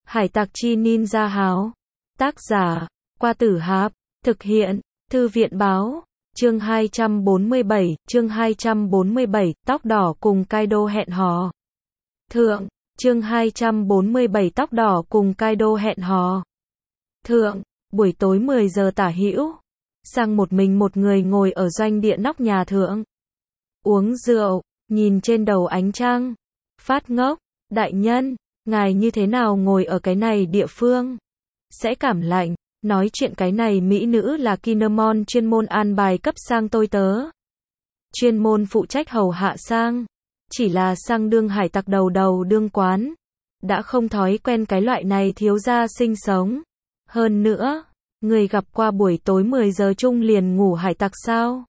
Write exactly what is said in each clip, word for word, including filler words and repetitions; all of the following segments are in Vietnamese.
Hải tặc chi ninja háo. Tác giả, Qua Tử Háp. Thực hiện, Thư viện báo. Chương hai trăm bốn mươi bảy, chương hai trăm bốn mươi bảy, tóc đỏ cùng Kaido hẹn hò. Thượng, chương hai trăm bốn mươi bảy tóc đỏ cùng Kaido hẹn hò. Thượng, buổi tối mười giờ tả hữu. Sang một mình một người ngồi ở doanh địa nóc nhà thượng. Uống rượu, nhìn trên đầu ánh trăng. Phát ngốc, đại nhân, ngài như thế nào ngồi ở cái này địa phương? Sẽ cảm lạnh. Nói chuyện cái này mỹ nữ là Kinemon chuyên môn an bài cấp Sang tôi tớ. Chuyên môn phụ trách hầu hạ Sang. Chỉ là Sang đương hải tặc đầu đầu đương quán. Đã không thói quen cái loại này thiếu gia sinh sống. Hơn nữa, người gặp qua buổi tối mười giờ chung liền ngủ hải tặc sao?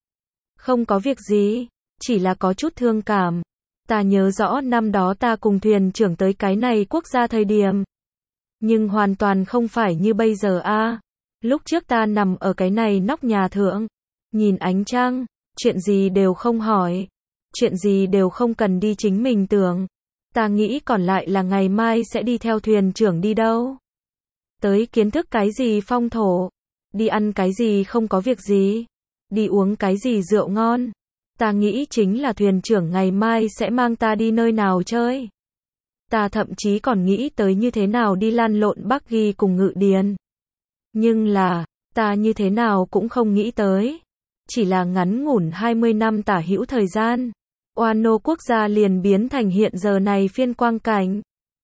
Không có việc gì, chỉ là có chút thương cảm. Ta nhớ rõ năm đó ta cùng thuyền trưởng tới cái này quốc gia thời điểm. Nhưng hoàn toàn không phải như bây giờ a. À. Lúc trước ta nằm ở cái này nóc nhà thượng, nhìn ánh trăng, chuyện gì đều không hỏi, chuyện gì đều không cần đi chính mình tưởng. Ta nghĩ còn lại là ngày mai sẽ đi theo thuyền trưởng đi đâu. Tới kiến thức cái gì phong thổ, đi ăn cái gì không có việc gì, đi uống cái gì rượu ngon. Ta nghĩ chính là thuyền trưởng ngày mai sẽ mang ta đi nơi nào chơi. Ta thậm chí còn nghĩ tới như thế nào đi lăn lộn Bắc Ghi cùng Ngự Điền. Nhưng là, ta như thế nào cũng không nghĩ tới. Chỉ là ngắn ngủn hai mươi năm tả hữu thời gian. Wano quốc gia liền biến thành hiện giờ này phiên quang cảnh.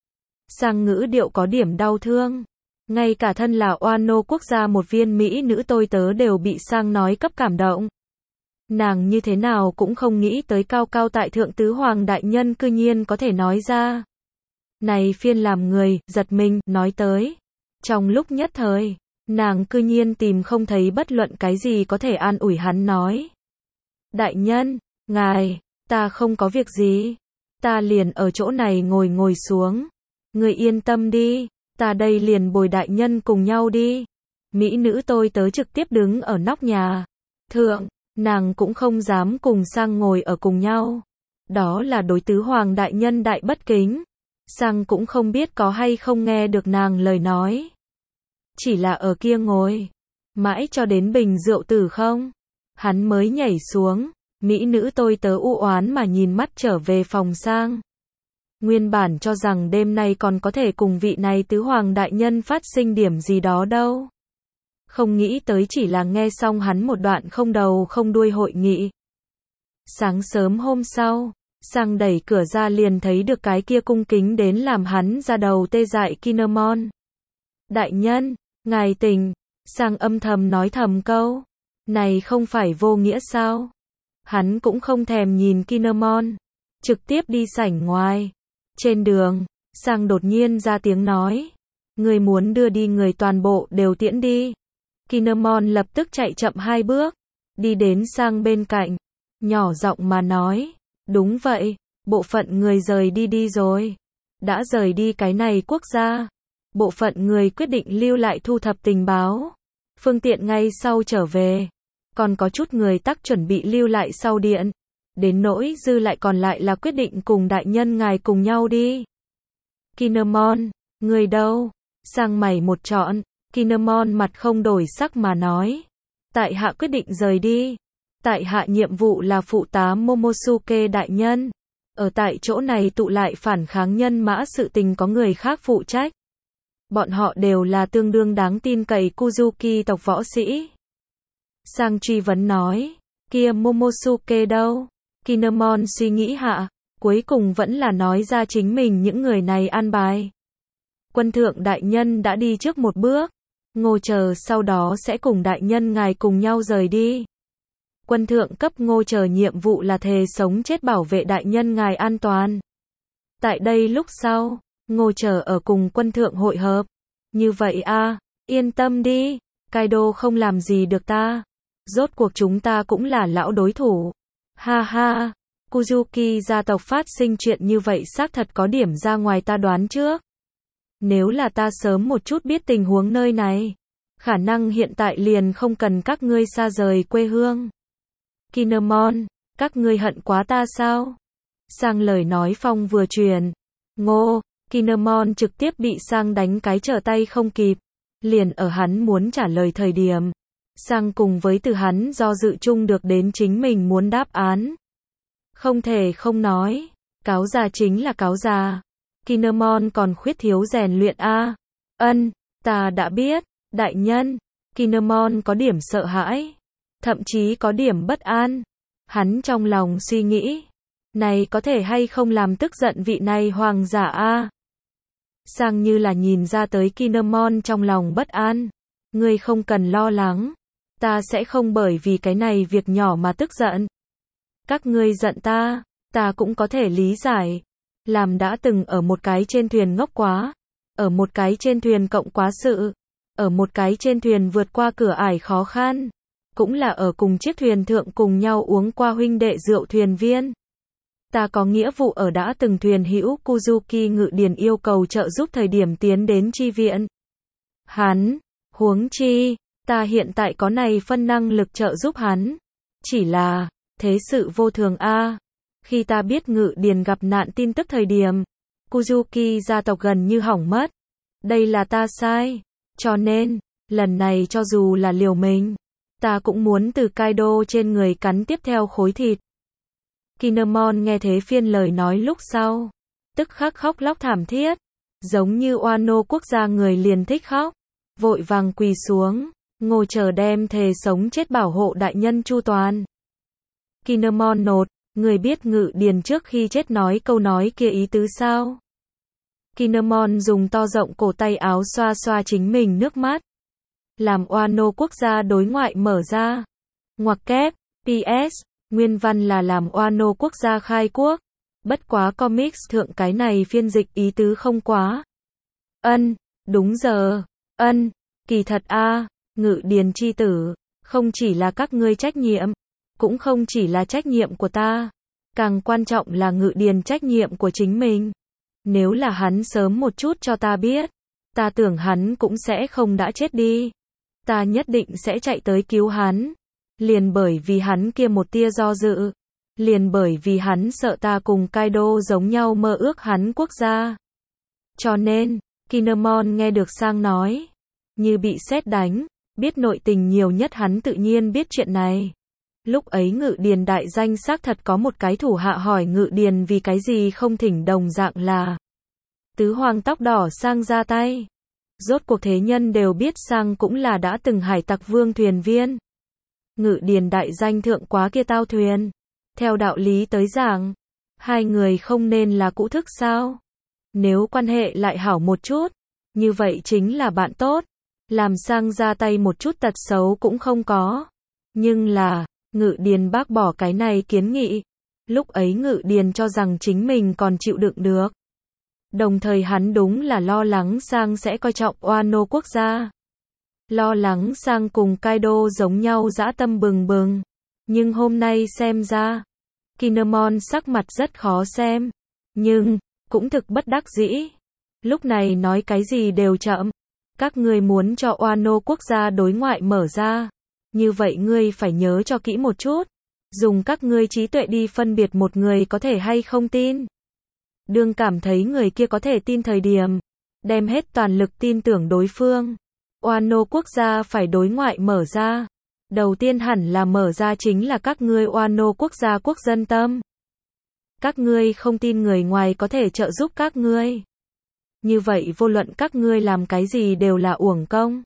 Sang ngữ điệu có điểm đau thương. Ngay cả thân là Wano quốc gia một viên mỹ nữ tôi tớ đều bị Sang nói cấp cảm động. Nàng như thế nào cũng không nghĩ tới cao cao tại thượng tứ hoàng đại nhân cư nhiên có thể nói ra. Này phiên làm người, giật mình, nói tới. Trong lúc nhất thời, nàng cư nhiên tìm không thấy bất luận cái gì có thể an ủi hắn nói. Đại nhân, ngài, ta không có việc gì. Ta liền ở chỗ này ngồi ngồi xuống. Người yên tâm đi, ta đây liền bồi đại nhân cùng nhau đi. Mỹ nữ tôi tớ trực tiếp đứng ở nóc nhà. Thượng, nàng cũng không dám cùng Sang ngồi ở cùng nhau. Đó là đối tứ hoàng đại nhân đại bất kính. Sang cũng không biết có hay không nghe được nàng lời nói. Chỉ là ở kia ngồi. Mãi cho đến bình rượu tử không. Hắn mới nhảy xuống. Mỹ nữ tôi tớ u oán mà nhìn mắt trở về phòng Sang. Nguyên bản cho rằng đêm nay còn có thể cùng vị này tứ hoàng đại nhân phát sinh điểm gì đó đâu. Không nghĩ tới chỉ là nghe xong hắn một đoạn không đầu không đuôi hội nghị. Sáng sớm hôm sau. Sang đẩy cửa ra liền thấy được cái kia cung kính đến làm hắn ra đầu tê dại Kinemon. Đại nhân, ngài tỉnh. Sang âm thầm nói thầm câu. Này không phải vô nghĩa sao? Hắn cũng không thèm nhìn Kinemon. Trực tiếp đi sảnh ngoài. Trên đường, Sang đột nhiên ra tiếng nói. Người muốn đưa đi người toàn bộ đều tiễn đi. Kinemon lập tức chạy chậm hai bước. Đi đến Sang bên cạnh. Nhỏ giọng mà nói. Đúng vậy, bộ phận người rời đi đi rồi. Đã rời đi cái này quốc gia. Bộ phận người quyết định lưu lại thu thập tình báo. Phương tiện ngay sau trở về. Còn có chút người tắc chuẩn bị lưu lại sau điện. Đến nỗi dư lại còn lại là quyết định cùng đại nhân ngài cùng nhau đi. Kinemon, người đâu? Sang mày một trọn. Kinemon mặt không đổi sắc mà nói. Tại hạ quyết định rời đi. Tại hạ nhiệm vụ là phụ tá Momosuke đại nhân. Ở tại chỗ này tụ lại phản kháng nhân mã sự tình có người khác phụ trách. Bọn họ đều là tương đương đáng tin cậy Kuzuki tộc võ sĩ. Sang truy vấn nói. Kia Momosuke đâu? Kinemon suy nghĩ hạ. Cuối cùng vẫn là nói ra chính mình những người này an bài. Quân thượng đại nhân đã đi trước một bước. Ngô chờ sau đó sẽ cùng đại nhân ngài cùng nhau rời đi. Quân thượng cấp Ngô chờ nhiệm vụ là thề sống chết bảo vệ đại nhân ngài an toàn. Tại đây lúc sau, Ngô chờ ở cùng quân thượng hội hợp. Như vậy a, à, yên tâm đi, Kaido không làm gì được ta. Rốt cuộc chúng ta cũng là lão đối thủ. Ha ha, Kuzuki gia tộc phát sinh chuyện như vậy xác thật có điểm ra ngoài ta đoán trước. Nếu là ta sớm một chút biết tình huống nơi này, khả năng hiện tại liền không cần các ngươi xa rời quê hương. Kinemon, các ngươi hận quá ta sao? Sang lời nói phong vừa truyền. Ngô, Kinemon trực tiếp bị Sang đánh cái trở tay không kịp. Liền ở hắn muốn trả lời thời điểm, Sang cùng với từ hắn do dự chung được đến chính mình muốn đáp án. Không thể không nói, cáo già chính là cáo già. Kinemon còn khuyết thiếu rèn luyện a. Ân, ta đã biết, đại nhân. Kinemon có điểm sợ hãi, thậm chí có điểm bất an. Hắn trong lòng suy nghĩ, này có thể hay không làm tức giận vị này hoàng giả a. Sang như là nhìn ra tới Kinemon trong lòng bất an. Ngươi không cần lo lắng, ta sẽ không bởi vì cái này việc nhỏ mà tức giận. Các ngươi giận ta, ta cũng có thể lý giải. Làm đã từng ở một cái trên thuyền ngốc quá, ở một cái trên thuyền cộng quá sự, ở một cái trên thuyền vượt qua cửa ải khó khăn, cũng là ở cùng chiếc thuyền thượng cùng nhau uống qua huynh đệ rượu thuyền viên. Ta có nghĩa vụ ở đã từng thuyền hữu Kuzuki Ngự Điền yêu cầu trợ giúp thời điểm tiến đến chi viện. Hắn, huống chi, ta hiện tại có này phân năng lực trợ giúp hắn. Chỉ là, thế sự vô thường a. Khi ta biết Ngự Điền gặp nạn tin tức thời điểm, Kuzuki gia tộc gần như hỏng mất. Đây là ta sai. Cho nên, lần này cho dù là liều mình, ta cũng muốn từ Kaido trên người cắn tiếp theo khối thịt. Kinemon nghe thế phiên lời nói lúc sau, tức khắc khóc lóc thảm thiết, giống như Wano quốc gia người liền thích khóc, vội vàng quỳ xuống, ngồi chờ đem thề sống chết bảo hộ đại nhân chu toàn. Kinemon nột, người biết Ngự Điền trước khi chết nói câu nói kia ý tứ sao? Kinemon dùng to rộng cổ tay áo xoa xoa chính mình nước mắt. Làm Wano quốc gia đối ngoại mở ra. Ngoặc kép, pê ét, nguyên văn là làm Wano quốc gia khai quốc. Bất quá comics thượng cái này phiên dịch ý tứ không quá. Ân, đúng giờ, ân, kỳ thật a, Ngự Điền chi tử, không chỉ là các ngươi trách nhiệm, cũng không chỉ là trách nhiệm của ta, càng quan trọng là Ngự Điền trách nhiệm của chính mình. Nếu là hắn sớm một chút cho ta biết, ta tưởng hắn cũng sẽ không đã chết đi. Ta nhất định sẽ chạy tới cứu hắn. Liền bởi vì hắn kia một tia do dự. Liền bởi vì hắn sợ ta cùng Kaido giống nhau mơ ước hắn quốc gia. Cho nên, Kinemon nghe được Sang nói, như bị sét đánh, biết nội tình nhiều nhất hắn tự nhiên biết chuyện này. Lúc ấy Ngự Điền đại danh xác thật có một cái thủ hạ hỏi Ngự Điền vì cái gì không thỉnh đồng dạng là tứ hoàng tóc đỏ Sang ra tay. Rốt cuộc thế nhân đều biết Sang cũng là đã từng hải tặc vương thuyền viên. Ngự Điền đại danh thượng quá kia tao thuyền. Theo đạo lý tới giảng, hai người không nên là cũ thức sao? Nếu quan hệ lại hảo một chút, như vậy chính là bạn tốt. Làm Sang ra tay một chút tật xấu cũng không có. Nhưng là, Ngự Điền bác bỏ cái này kiến nghị. Lúc ấy Ngự Điền cho rằng chính mình còn chịu đựng được. Đồng thời hắn đúng là lo lắng Sang sẽ coi trọng Wano quốc gia. Lo lắng Sang cùng Kaido giống nhau dã tâm bừng bừng. Nhưng hôm nay xem ra, Kinemon sắc mặt rất khó xem. Nhưng, cũng thực bất đắc dĩ. Lúc này nói cái gì đều chậm. Các ngươi muốn cho Wano quốc gia đối ngoại mở ra. Như vậy ngươi phải nhớ cho kỹ một chút. Dùng các ngươi trí tuệ đi phân biệt một người có thể hay không tin. Đương cảm thấy người kia có thể tin thời điểm, đem hết toàn lực tin tưởng đối phương. Wano quốc gia phải đối ngoại mở ra. Đầu tiên hẳn là mở ra chính là các ngươi Wano quốc gia quốc dân tâm. Các ngươi không tin người ngoài có thể trợ giúp các ngươi. Như vậy vô luận các ngươi làm cái gì đều là uổng công.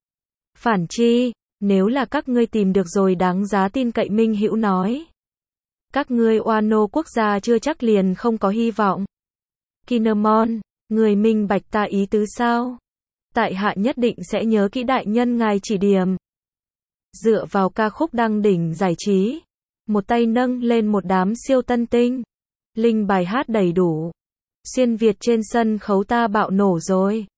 Phản chi, nếu là các ngươi tìm được rồi đáng giá tin cậy minh hữu nói. Các ngươi Wano quốc gia chưa chắc liền không có hy vọng. Kinemon, người minh bạch ta ý tứ sao? Tại hạ nhất định sẽ nhớ kỹ đại nhân ngài chỉ điểm. Dựa vào ca khúc đăng đỉnh giải trí, một tay nâng lên một đám siêu tân tinh. Linh bài hát đầy đủ. Xuyên Việt trên sân khấu ta bạo nổ rồi.